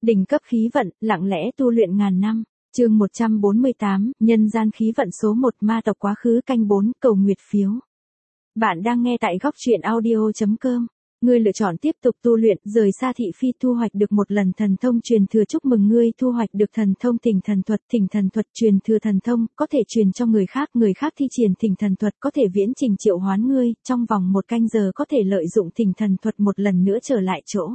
Đỉnh cấp khí vận, lặng lẽ tu luyện ngàn năm. Chương 148, nhân gian khí vận số 1 ma tộc quá khứ canh 4 cầu nguyệt phiếu. Bạn đang nghe tại góc truyện audio.com. Ngươi lựa chọn tiếp tục tu luyện, rời xa thị phi thu hoạch được một lần thần thông truyền thừa. Chúc mừng ngươi thu hoạch được thần thông thỉnh thần thuật. Thỉnh thần thuật truyền thừa thần thông, có thể truyền cho người khác thi triển thỉnh thần thuật có thể viễn trình triệu hoán ngươi, trong vòng 1 canh giờ có thể lợi dụng thỉnh thần thuật một lần nữa trở lại chỗ.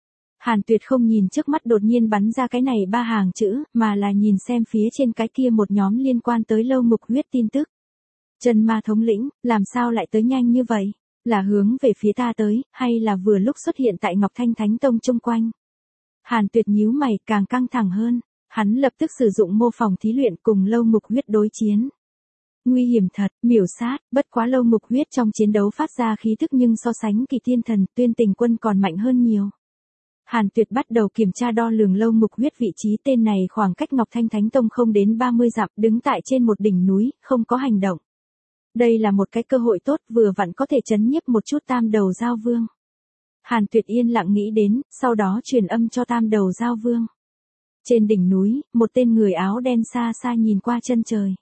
Hàn Tuyệt không nhìn trước mắt đột nhiên bắn ra cái này 3 hàng chữ, mà là nhìn xem phía trên cái kia một nhóm liên quan tới Lâu Mục Huyết tin tức. Chân ma thống lĩnh, làm sao lại tới nhanh như vậy? Là hướng về phía ta tới, hay là vừa lúc xuất hiện tại Ngọc Thanh Thánh Tông chung quanh? Hàn Tuyệt nhíu mày càng căng thẳng hơn, hắn lập tức sử dụng mô phỏng thí luyện cùng Lâu Mục Huyết đối chiến. Nguy hiểm thật, miểu sát, bất quá Lâu Mục Huyết trong chiến đấu phát ra khí thức nhưng so sánh Kỳ Thiên Thần, Tuyên Tình Quân còn mạnh hơn nhiều. Hàn Tuyệt bắt đầu kiểm tra đo lường Lâu Mục Huyết vị trí, tên này khoảng cách Ngọc Thanh Thánh Tông không đến 30 dặm, đứng tại trên một đỉnh núi, không có hành động. Đây là một cái cơ hội tốt, vừa vặn có thể trấn nhiếp một chút Tam Đầu Giao Vương. Hàn Tuyệt yên lặng nghĩ đến, sau đó truyền âm cho Tam Đầu Giao Vương. Trên đỉnh núi, một tên người áo đen xa xa nhìn qua chân trời.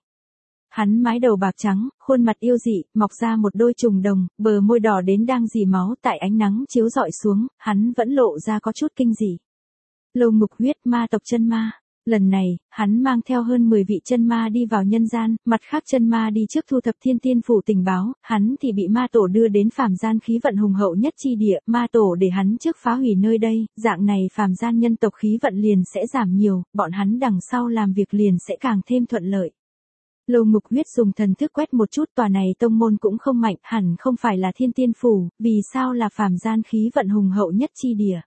Hắn mái đầu bạc trắng, khuôn mặt yêu dị, mọc ra một đôi trùng đồng, bờ môi đỏ đến đang rỉ máu, tại ánh nắng chiếu rọi xuống, hắn vẫn lộ ra có chút kinh dị. Lâu Mục Huyết, ma tộc chân ma. Lần này, hắn mang theo hơn 10 vị chân ma đi vào nhân gian, mặt khác chân ma đi trước thu thập Thiên Tiên phủ tình báo, hắn thì bị ma tổ đưa đến phàm gian khí vận hùng hậu nhất chi địa, ma tổ để hắn trước phá hủy nơi đây, dạng này phàm gian nhân tộc khí vận liền sẽ giảm nhiều, bọn hắn đằng sau làm việc liền sẽ càng thêm thuận lợi. Lâu Mục Huyết dùng thần thức quét một chút, tòa này tông môn cũng không mạnh, hẳn không phải là Thiên Tiên phủ, vì sao là phàm gian khí vận hùng hậu nhất chi địa.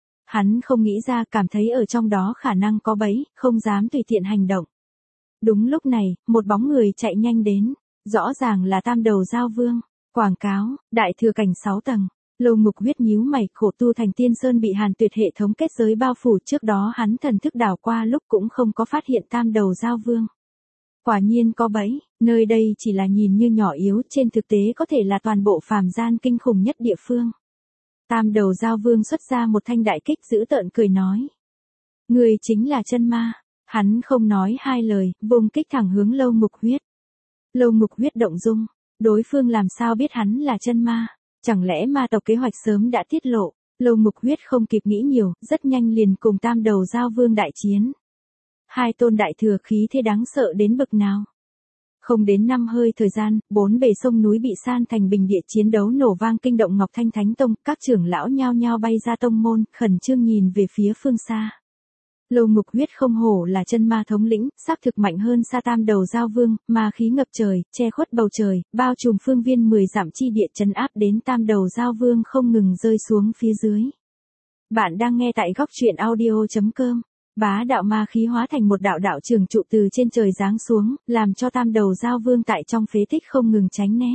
Hắn không nghĩ ra, cảm thấy ở trong đó khả năng có bẫy, không dám tùy tiện hành động. Đúng lúc này, một bóng người chạy nhanh đến, rõ ràng là Tam Đầu Giao Vương. Quảng cáo, đại thừa cảnh 6 tầng. Lâu Mục Huyết nhíu mày, khổ tu thành Tiên Sơn bị Hàn Tuyệt hệ thống kết giới bao phủ, trước đó hắn thần thức đảo qua lúc cũng không có phát hiện Tam Đầu Giao Vương. Quả nhiên có bẫy, nơi đây chỉ là nhìn như nhỏ yếu, trên thực tế có thể là toàn bộ phàm gian kinh khủng nhất địa phương. Tam Đầu Giao Vương xuất ra một thanh đại kích, dữ tợn cười nói. Người chính là chân ma. Hắn không nói hai lời, vung kích thẳng hướng Lâu Mục Huyết. Lâu Mục Huyết động dung, đối phương làm sao biết hắn là chân ma? Chẳng lẽ ma tộc kế hoạch sớm đã tiết lộ? Lâu Mục Huyết không kịp nghĩ nhiều, rất nhanh liền cùng Tam Đầu Giao Vương đại chiến. Hai tôn đại thừa khí thế đáng sợ đến bực nào. Không đến 5 hơi thời gian, 4 bề sông núi bị san thành bình địa, chiến đấu nổ vang kinh động Ngọc Thanh Thánh Tông, các trưởng lão nhao nhao bay ra tông môn, khẩn trương nhìn về phía phương xa. Lâu Mục Huyết không hổ là chân ma thống lĩnh, xác thực mạnh hơn xa Tam Đầu Giao Vương, ma khí ngập trời, che khuất bầu trời, bao trùm phương viên 10 dặm chi địa, trấn áp đến Tam Đầu Giao Vương không ngừng rơi xuống phía dưới. Bạn đang nghe tại góc truyện audio.com. Bá đạo ma khí hóa thành một đạo đạo trường trụ từ trên trời giáng xuống, làm cho Tam Đầu Giao Vương tại trong phế tích không ngừng tránh né.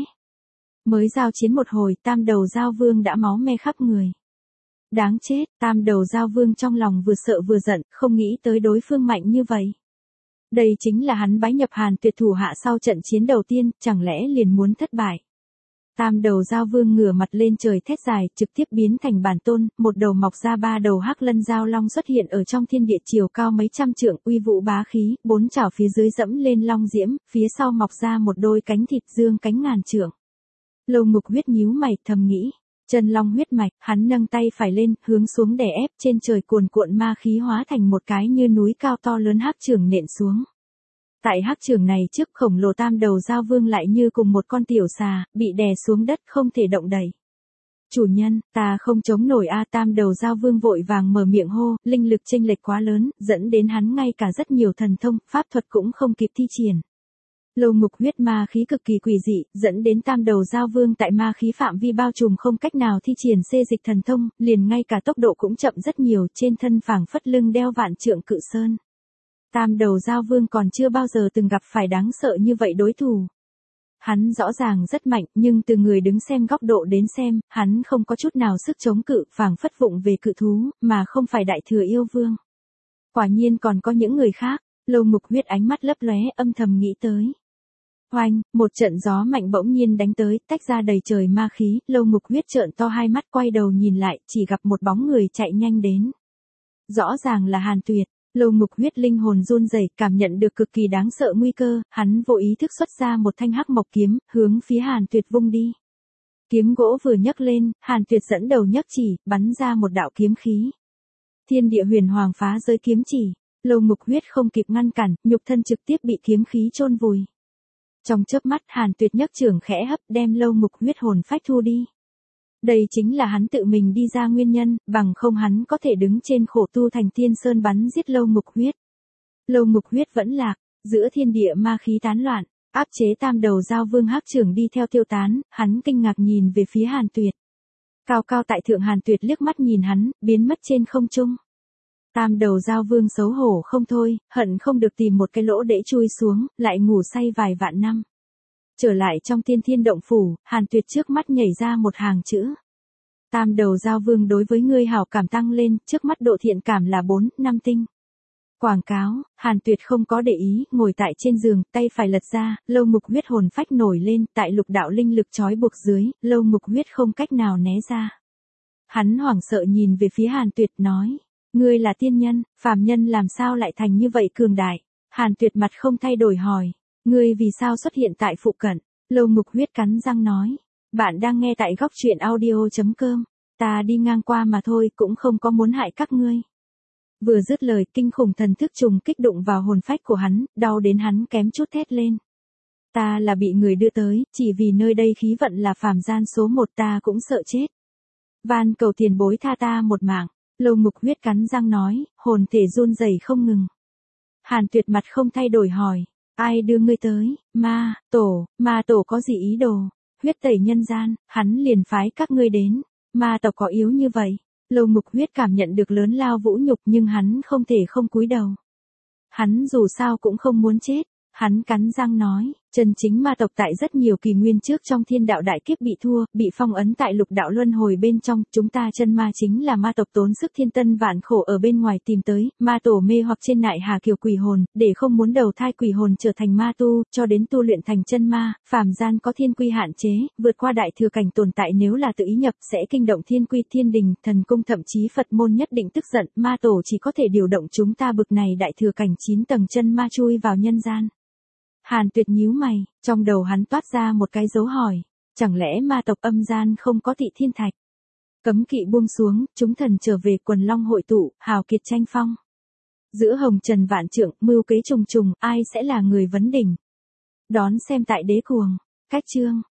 Mới giao chiến một hồi, Tam Đầu Giao Vương đã máu me khắp người. Đáng chết, Tam Đầu Giao Vương trong lòng vừa sợ vừa giận, không nghĩ tới đối phương mạnh như vậy. Đây chính là hắn bái nhập Hàn Tuyệt thủ hạ sau trận chiến đầu tiên, chẳng lẽ liền muốn thất bại. Tam Đầu Giao Vương ngửa mặt lên trời thét dài, trực tiếp biến thành bản tôn, một đầu mọc ra 3 đầu hắc lân giao long xuất hiện ở trong thiên địa, chiều cao mấy trăm trượng, uy vũ bá khí, 4 chảo phía dưới dẫm lên long diễm, phía sau mọc ra một đôi cánh thịt dương cánh ngàn trượng. Lâu Mục Huyết nhíu mày, thầm nghĩ, chân long huyết mạch, hắn nâng tay phải lên, hướng xuống đè ép, trên trời cuồn cuộn ma khí hóa thành một cái như núi cao to lớn hắc chưởng nện xuống. Tại hắc chưởng này trước, khổng lồ Tam Đầu Giao Vương lại như cùng một con tiểu xà, bị đè xuống đất không thể động đậy. Chủ nhân, ta không chống nổi a. Tam Đầu Giao Vương vội vàng mở miệng hô, linh lực chênh lệch quá lớn, dẫn đến hắn ngay cả rất nhiều thần thông, pháp thuật cũng không kịp thi triển. Lâu Mục Huyết ma khí cực kỳ quỷ dị, dẫn đến Tam Đầu Giao Vương tại ma khí phạm vi bao trùm không cách nào thi triển xê dịch thần thông, liền ngay cả tốc độ cũng chậm rất nhiều, trên thân phảng phất lưng đeo vạn trượng cự sơn. Tam Đầu Giao Vương còn chưa bao giờ từng gặp phải đáng sợ như vậy đối thủ. Hắn rõ ràng rất mạnh, nhưng từ người đứng xem góc độ đến xem, hắn không có chút nào sức chống cự, phảng phất vụng về cự thú, mà không phải đại thừa yêu vương. Quả nhiên còn có những người khác. Lâu Mục Huyết ánh mắt lấp lóe, âm thầm nghĩ tới. Oanh, một trận gió mạnh bỗng nhiên đánh tới, tách ra đầy trời ma khí, Lâu Mục Huyết trợn to hai mắt, quay đầu nhìn lại, chỉ gặp một bóng người chạy nhanh đến. Rõ ràng là Hàn Tuyệt. Lâu Ngục Huyết linh hồn run rẩy, cảm nhận được cực kỳ đáng sợ nguy cơ, hắn vô ý thức xuất ra một thanh hắc mộc kiếm, hướng phía Hàn Tuyệt vung đi. Kiếm gỗ vừa nhấc lên, Hàn Tuyệt dẫn đầu nhấc chỉ, bắn ra một đạo kiếm khí. Thiên địa huyền hoàng phá giới kiếm chỉ, Lâu Ngục Huyết không kịp ngăn cản, nhục thân trực tiếp bị kiếm khí chôn vùi. Trong chớp mắt Hàn Tuyệt nhấc trưởng khẽ hấp đem Lâu Ngục Huyết hồn phách thu đi. Đây chính là hắn tự mình đi ra nguyên nhân, bằng không hắn có thể đứng trên khổ tu thành Thiên Sơn bắn giết Lâu Ngục Huyết. Lâu Ngục Huyết vẫn lạc, giữa thiên địa ma khí tán loạn, áp chế tam đầu giao vương hắc trưởng đi theo tiêu tán, hắn kinh ngạc nhìn về phía Hàn Tuyệt. Cao cao tại thượng Hàn Tuyệt liếc mắt nhìn hắn, biến mất trên không trung. Tam đầu giao vương xấu hổ không thôi, hận không được tìm một cái lỗ để chui xuống, lại ngủ say vài vạn năm. Trở lại trong Tiên Thiên Động Phủ, Hàn Tuyệt trước mắt nhảy ra một hàng chữ. Tam đầu giao vương đối với ngươi hảo cảm tăng lên, trước mắt độ thiện cảm là 4, 5 tinh. Quảng cáo, Hàn Tuyệt không có để ý, ngồi tại trên giường, tay phải lật ra, Lâu Ngục Huyết hồn phách nổi lên, tại lục đạo linh lực trói buộc dưới, Lâu Ngục Huyết không cách nào né ra. Hắn hoảng sợ nhìn về phía Hàn Tuyệt nói, ngươi là tiên nhân, phàm nhân làm sao lại thành như vậy cường đại? Hàn Tuyệt mặt không thay đổi hỏi, ngươi vì sao xuất hiện tại phụ cận? Lâu Ngục Huyết cắn răng nói, bạn đang nghe tại góc truyện audio.com, ta đi ngang qua mà thôi, cũng không có muốn hại các ngươi. Vừa dứt lời, kinh khủng thần thức trùng kích đụng vào hồn phách của hắn, đau đến hắn kém chút thét lên. Ta là bị người đưa tới, chỉ vì nơi đây khí vận là phàm gian số 1, ta cũng sợ chết. Van cầu tiền bối tha ta một mạng. Lâu Ngục Huyết cắn răng nói, hồn thể run rẩy không ngừng. Hàn Tuyệt mặt không thay đổi hỏi, ai đưa ngươi tới? Ma tổ có gì ý đồ? Huyết tẩy nhân gian, hắn liền phái các ngươi đến. Ma tộc có yếu như vậy? Lâu Ngục Huyết cảm nhận được lớn lao vũ nhục nhưng hắn không thể không cúi đầu. Hắn dù sao cũng không muốn chết. Hắn cắn răng nói, chân chính ma tộc tại rất nhiều kỷ nguyên trước trong thiên đạo đại kiếp bị thua, bị phong ấn tại lục đạo luân hồi bên trong, chúng ta chân ma chính là ma tộc tốn sức thiên tân vạn khổ ở bên ngoài tìm tới, ma tổ mê hoặc trên nại hà kiều quỷ hồn, để không muốn đầu thai quỷ hồn trở thành ma tu, cho đến tu luyện thành chân ma, phàm gian có thiên quy hạn chế, vượt qua đại thừa cảnh tồn tại nếu là tự ý nhập sẽ kinh động thiên quy thiên đình, thần cung thậm chí Phật môn nhất định tức giận, ma tổ chỉ có thể điều động chúng ta bực này đại thừa cảnh 9 tầng chân ma chui vào nhân gian. Hàn Tuyệt nhíu mày, trong đầu hắn toát ra một cái dấu hỏi, chẳng lẽ ma tộc âm gian không có Tị Thiên Thạch? Cấm kỵ buông xuống, chúng thần trở về, quần long hội tụ, hào kiệt tranh phong. Giữa hồng trần vạn trượng, mưu kế trùng trùng, ai sẽ là người vấn đỉnh? Đón xem tại Đế Cuồng. Cách chương